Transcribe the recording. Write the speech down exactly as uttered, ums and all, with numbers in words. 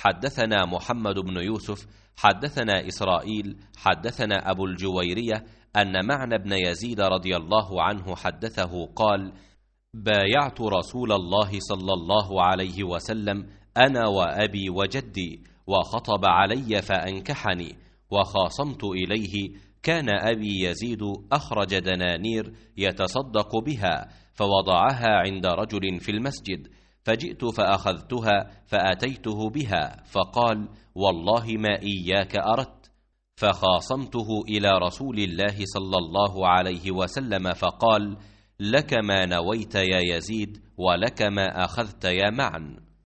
حدثنا محمد بن يوسف حدثنا إسرائيل حدثنا أبو الجويرية أن معنى بن يزيد رضي الله عنه حدثه قال: بايعت رسول الله صلى الله عليه وسلم أنا وأبي وجدي، وخطب علي فأنكحني، وخاصمت إليه. كان أبي يزيد أخرج دنانير يتصدق بها، فوضعها عند رجل في المسجد، فجئت فأخذتها فأتيته بها، فقال: والله ما إياك أردت. فخاصمته إلى رسول الله صلى الله عليه وسلم، فقال: لك ما نويت يا يزيد، ولك ما أخذت يا معن.